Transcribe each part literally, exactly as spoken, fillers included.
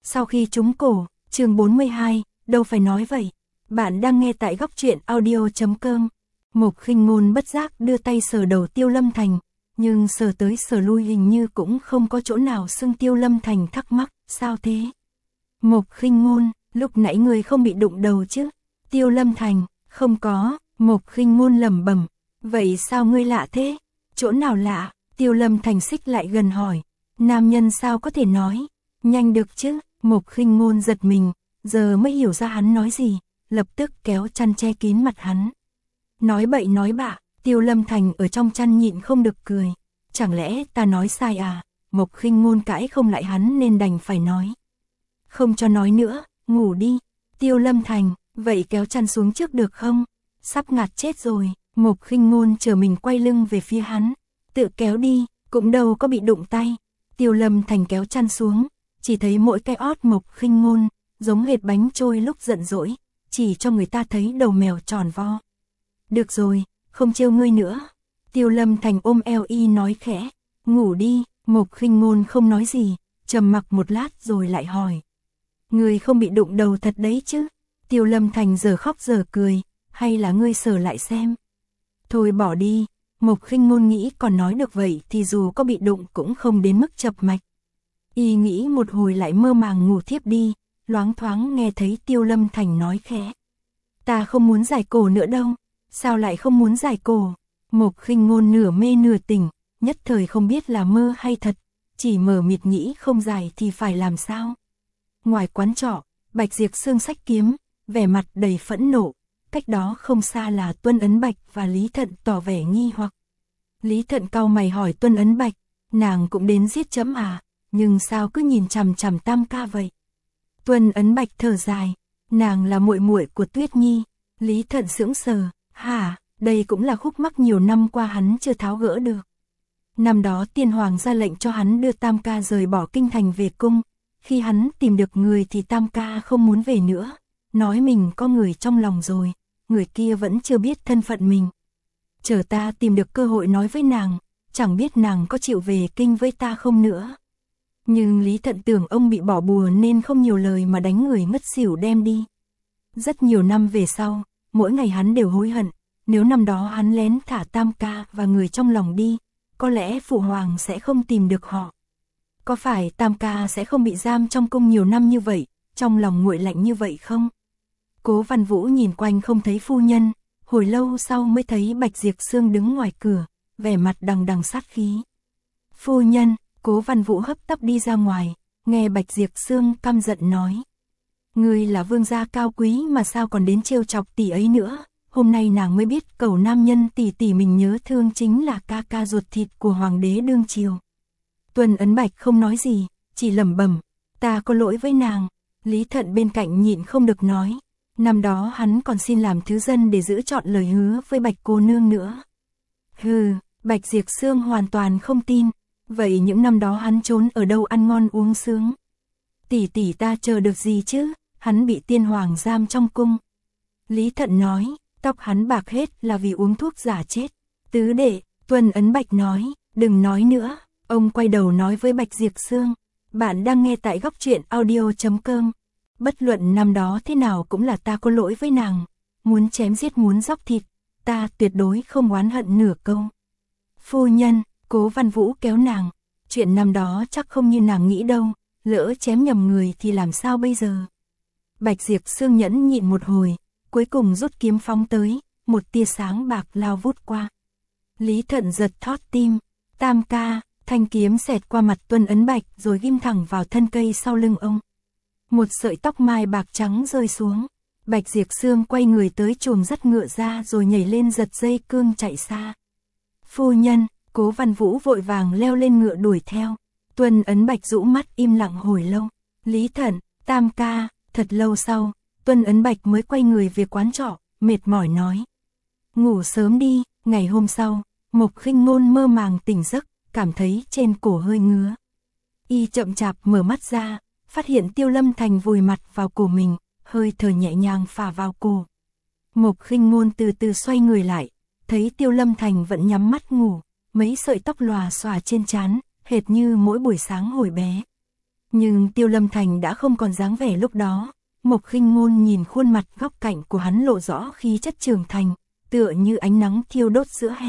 Sau khi trúng cổ, chương bốn mươi hai, đâu phải nói vậy. Bạn đang nghe tại góc truyện audio chấm com. Mộc Khinh Ngôn bất giác đưa tay sờ đầu Tiêu Lâm Thành, nhưng sờ tới sờ lui hình như cũng không có chỗ nào sưng. Tiêu Lâm Thành thắc mắc, sao thế? Mộc Khinh Ngôn, lúc nãy người không bị đụng đầu chứ? Tiêu Lâm Thành, không có. Mộc Khinh Ngôn lẩm bẩm, vậy sao ngươi lạ thế? Chỗ nào lạ? Tiêu Lâm Thành xích lại gần hỏi. Nam nhân sao có thể nói nhanh được chứ? Mộc Khinh Ngôn giật mình, giờ mới hiểu ra hắn nói gì, lập tức kéo chăn che kín mặt hắn. Nói bậy nói bạ. Tiêu Lâm Thành ở trong chăn nhịn không được cười. Chẳng lẽ ta nói sai à? Mộc Khinh Ngôn cãi không lại hắn nên đành phải nói. Không cho nói nữa, ngủ đi. Tiêu Lâm Thành, vậy kéo chăn xuống trước được không? Sắp ngạt chết rồi. Mộc Khinh Ngôn chờ mình quay lưng về phía hắn. Tự kéo đi, cũng đâu có bị đụng tay. Tiêu Lâm Thành kéo chăn xuống, chỉ thấy mỗi cái ót Mộc Khinh Ngôn giống hệt bánh trôi lúc giận dỗi, chỉ cho người ta thấy đầu mèo tròn vo. Được rồi, không trêu ngươi nữa. Tiêu Lâm Thành ôm eo y nói khẽ, ngủ đi. Mộc Khinh Ngôn không nói gì, trầm mặc một lát rồi lại hỏi. Ngươi không bị đụng đầu thật đấy chứ? Tiêu Lâm Thành giờ khóc giờ cười, hay là ngươi sờ lại xem? Thôi bỏ đi. Mộc Khinh Ngôn nghĩ còn nói được vậy thì dù có bị đụng cũng không đến mức chập mạch. Y nghĩ một hồi lại mơ màng ngủ thiếp đi, loáng thoáng nghe thấy Tiêu Lâm Thành nói khẽ. Ta không muốn giải cổ nữa đâu. Sao lại không muốn giải cổ? Mộc Khinh Ngôn nửa mê nửa tỉnh, nhất thời không biết là mơ hay thật, chỉ mờ mịt nghĩ không giải thì phải làm sao. Ngoài quán trọ, Bạch Diệp Sương xách kiếm, vẻ mặt đầy phẫn nộ. Cách đó không xa là Tuân Ấn Bạch và Lý Thận tỏ vẻ nghi hoặc. Lý Thận cau mày hỏi Tuân Ấn Bạch, nàng cũng đến giết chấm à, nhưng sao cứ nhìn chằm chằm Tam ca vậy? Tuân Ấn Bạch thở dài, nàng là muội muội của Tuyết Nhi. Lý Thận sững sờ, hả, đây cũng là khúc mắc nhiều năm qua hắn chưa tháo gỡ được. Năm đó Tiên Hoàng ra lệnh cho hắn đưa Tam ca rời bỏ kinh thành về cung, khi hắn tìm được người thì Tam ca không muốn về nữa, nói mình có người trong lòng rồi, người kia vẫn chưa biết thân phận mình. Chờ ta tìm được cơ hội nói với nàng, chẳng biết nàng có chịu về kinh với ta không nữa. Nhưng Lý Thận tưởng ông bị bỏ bùa nên không nhiều lời mà đánh người ngất xỉu đem đi. Rất nhiều năm về sau, mỗi ngày hắn đều hối hận, nếu năm đó hắn lén thả Tam ca và người trong lòng đi, có lẽ Phụ Hoàng sẽ không tìm được họ. Có phải Tam ca sẽ không bị giam trong cung nhiều năm như vậy, trong lòng nguội lạnh như vậy không? Cố Văn Vũ nhìn quanh không thấy phu nhân, hồi lâu sau mới thấy Bạch Diệp Sương đứng ngoài cửa, vẻ mặt đằng đằng sát khí. Phu nhân. Cố Văn Vũ hấp tấp đi ra ngoài, nghe Bạch Diệp Sương căm giận nói. Ngươi là vương gia cao quý mà sao còn đến trêu chọc tỷ ấy nữa, hôm nay nàng mới biết cẩu nam nhân tỷ tỷ mình nhớ thương chính là ca ca ruột thịt của hoàng đế đương triều. Tuân Ấn Bạch không nói gì, chỉ lẩm bẩm, ta có lỗi với nàng. Lý Thận bên cạnh nhịn không được nói, năm đó hắn còn xin làm thứ dân để giữ trọn lời hứa với Bạch cô nương nữa. Hừ, Bạch Diệp Sương hoàn toàn không tin. Vậy những năm đó hắn trốn ở đâu ăn ngon uống sướng? Tỷ tỷ ta chờ được gì chứ? Hắn bị Tiên Hoàng giam trong cung. Lý Thận nói, tóc hắn bạc hết là vì uống thuốc giả chết. Tứ đệ, Tuân Ấn Bạch nói, đừng nói nữa. Ông quay đầu nói với Bạch Diệp Sương, bạn đang nghe tại góc truyện audio chấm com. Bất luận năm đó thế nào cũng là ta có lỗi với nàng. Muốn chém giết muốn dóc thịt, ta tuyệt đối không oán hận nửa câu. Phu nhân. Cố Văn Vũ kéo nàng, chuyện năm đó chắc không như nàng nghĩ đâu, lỡ chém nhầm người thì làm sao bây giờ? Bạch Diệp Sương nhẫn nhịn một hồi, cuối cùng rút kiếm phóng tới, một tia sáng bạc lao vút qua. Lý Thận giật thót tim, Tam ca, thanh kiếm xẹt qua mặt Tuân Ấn Bạch rồi ghim thẳng vào thân cây sau lưng ông. Một sợi tóc mai bạc trắng rơi xuống, Bạch Diệp Sương quay người tới chuồng dắt ngựa ra rồi nhảy lên giật dây cương chạy xa. Phu nhân. Cố Văn Vũ vội vàng leo lên ngựa đuổi theo. Tuân Ấn Bạch rũ mắt im lặng hồi lâu. Lý Thận, Tam ca. Thật lâu sau, Tuân Ấn Bạch mới quay người về quán trọ, mệt mỏi nói. Ngủ sớm đi. Ngày hôm sau, Mộc Khinh Ngôn mơ màng tỉnh giấc, cảm thấy trên cổ hơi ngứa. Y chậm chạp mở mắt ra, phát hiện Tiêu Lâm Thành vùi mặt vào cổ mình, hơi thở nhẹ nhàng phả vào cổ. Mộc Khinh Ngôn từ từ xoay người lại, thấy Tiêu Lâm Thành vẫn nhắm mắt ngủ. Mấy sợi tóc lòa xòa trên trán, hệt như mỗi buổi sáng hồi bé. Nhưng Tiêu Lâm Thành đã không còn dáng vẻ lúc đó. Mộc Khinh Ngôn nhìn khuôn mặt góc cạnh của hắn lộ rõ khí chất trưởng thành, tựa như ánh nắng thiêu đốt giữa hè.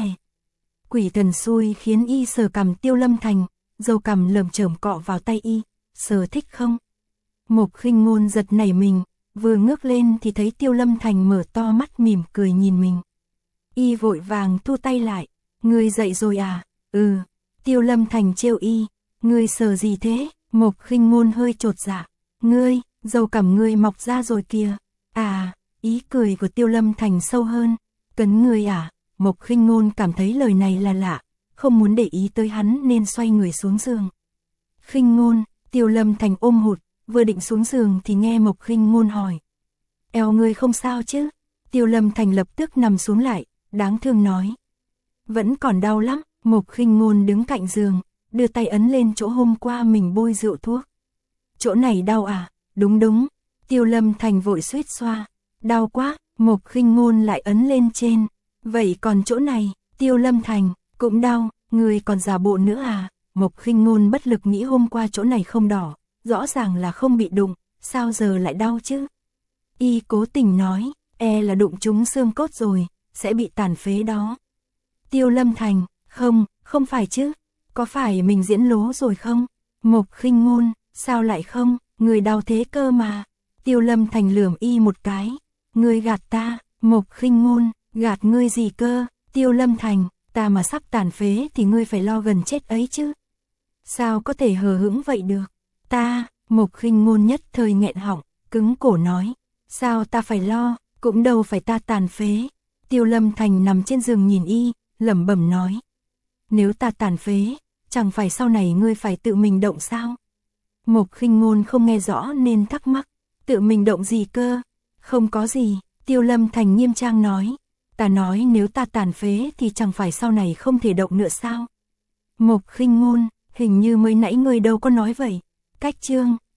Quỷ thần xui khiến y sờ cằm Tiêu Lâm Thành, dầu cằm lởm chởm cọ vào tay y, sờ thích không? Mộc Khinh Ngôn giật nảy mình, vừa ngước lên thì thấy Tiêu Lâm Thành mở to mắt mỉm cười nhìn mình. Y vội vàng thu tay lại, ngươi dậy rồi à? Ừ. Tiêu Lâm Thành trêu y, ngươi sờ gì thế? Mộc Khinh Ngôn hơi chột dạ, ngươi, dầu cằm ngươi mọc ra rồi kìa. À, ý cười của Tiêu Lâm Thành sâu hơn, cấn ngươi à? Mộc Khinh Ngôn cảm thấy lời này là lạ, không muốn để ý tới hắn nên xoay người xuống giường. Khinh Ngôn, Tiêu Lâm Thành ôm hụt, vừa định xuống giường thì nghe Mộc Khinh Ngôn hỏi. Eo ngươi không sao chứ? Tiêu Lâm Thành lập tức nằm xuống lại, đáng thương nói. Vẫn còn đau lắm. Mộc Khinh Ngôn đứng cạnh giường, đưa tay ấn lên chỗ hôm qua mình bôi rượu thuốc. Chỗ này đau à? Đúng đúng. Tiêu Lâm Thành vội suýt xoa. Đau quá. Mộc Khinh Ngôn lại ấn lên trên. Vậy còn chỗ này? Tiêu Lâm Thành, cũng đau. Người còn giả bộ nữa à? Mộc Khinh Ngôn bất lực nghĩ hôm qua chỗ này không đỏ, rõ ràng là không bị đụng, sao giờ lại đau chứ? Y cố tình nói, e là đụng trúng xương cốt rồi, sẽ bị tàn phế đó. Tiêu Lâm Thành, không, không phải chứ, có phải mình diễn lố rồi không? Mộc Khinh Ngôn, sao lại không, người đau thế cơ mà. Tiêu Lâm Thành lườm y một cái, ngươi gạt ta. Mộc Khinh Ngôn, gạt ngươi gì cơ? Tiêu Lâm Thành, ta mà sắp tàn phế thì ngươi phải lo gần chết ấy chứ. Sao có thể hờ hững vậy được? Ta, Mộc Khinh Ngôn nhất thời nghẹn họng, cứng cổ nói, sao ta phải lo, cũng đâu phải ta tàn phế. Tiêu Lâm Thành nằm trên giường nhìn y, lẩm bẩm nói, nếu ta tàn phế, chẳng phải sau này ngươi phải tự mình động sao? Mộc Khinh Ngôn không nghe rõ nên thắc mắc, tự mình động gì cơ? Không có gì. Tiêu Lâm Thành nghiêm trang nói, ta nói nếu ta tàn phế thì chẳng phải sau này không thể động nữa sao? Mộc Khinh Ngôn, hình như mới nãy ngươi đâu có nói vậy. Cách chương